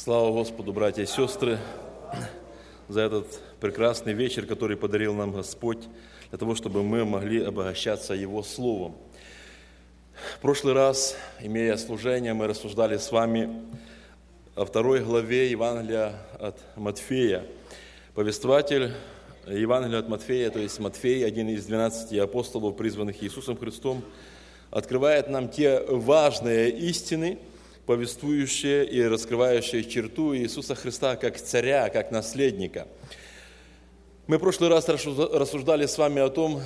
Слава Господу, братья и сестры, за этот прекрасный вечер, который подарил нам Господь, для того, чтобы мы могли обогащаться Его Словом. В прошлый раз, имея служение, мы рассуждали с вами о 2 главе Евангелия от Матфея. Повествователь Евангелия от Матфея, то есть Матфей, один из 12 апостолов, призванных Иисусом Христом, открывает нам те важные истины, повествующие и раскрывающие черту Иисуса Христа как царя, как наследника. Мы в прошлый раз рассуждали с вами о том,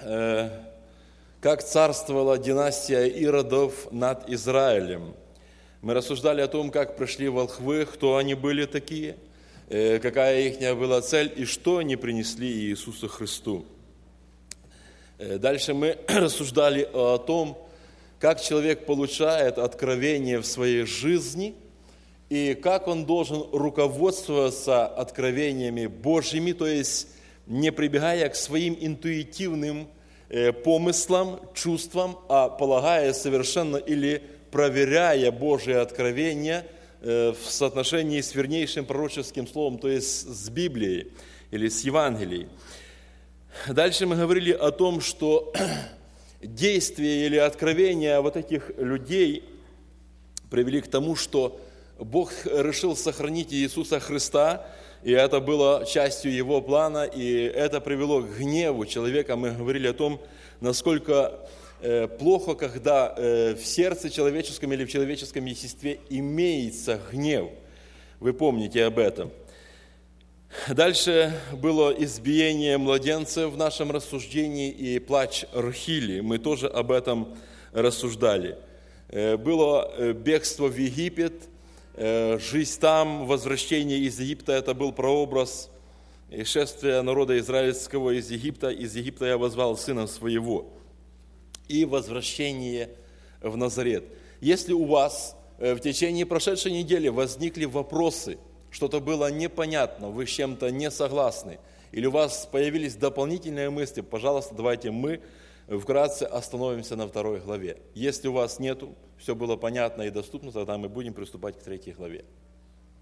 как царствовала династия Иродов над Израилем. Мы рассуждали о том, как пришли волхвы, кто они были такие, какая их была цель и что они принесли Иисусу Христу. Дальше мы рассуждали о том, как человек получает откровение в своей жизни и как он должен руководствоваться откровениями Божьими, то есть не прибегая к своим интуитивным помыслам, чувствам, а полагая совершенно или проверяя Божие откровения в соотношении с вернейшим пророческим словом, то есть с Библией или с Евангелием. Дальше мы говорили о том, что действия или откровения вот этих людей привели к тому, что Бог решил сохранить Иисуса Христа, и это было частью Его плана, и это привело к гневу человека. Мы говорили о том, насколько плохо, когда в сердце человеческом или в человеческом естестве имеется гнев. Вы помните об этом. Дальше было избиение младенцев в нашем рассуждении и плач Рахили. Мы тоже об этом рассуждали. Было бегство в Египет, жизнь там, возвращение из Египта. Это был прообраз шествия народа израильского из Египта. Из Египта я возвал сына своего. И возвращение в Назарет. Если у вас в течение прошедшей недели возникли вопросы, что-то было непонятно, вы с чем-то не согласны, или у вас появились дополнительные мысли, пожалуйста, давайте мы вкратце остановимся на 2 главе. Если у вас нету, все было понятно и доступно, тогда мы будем приступать к 3 главе.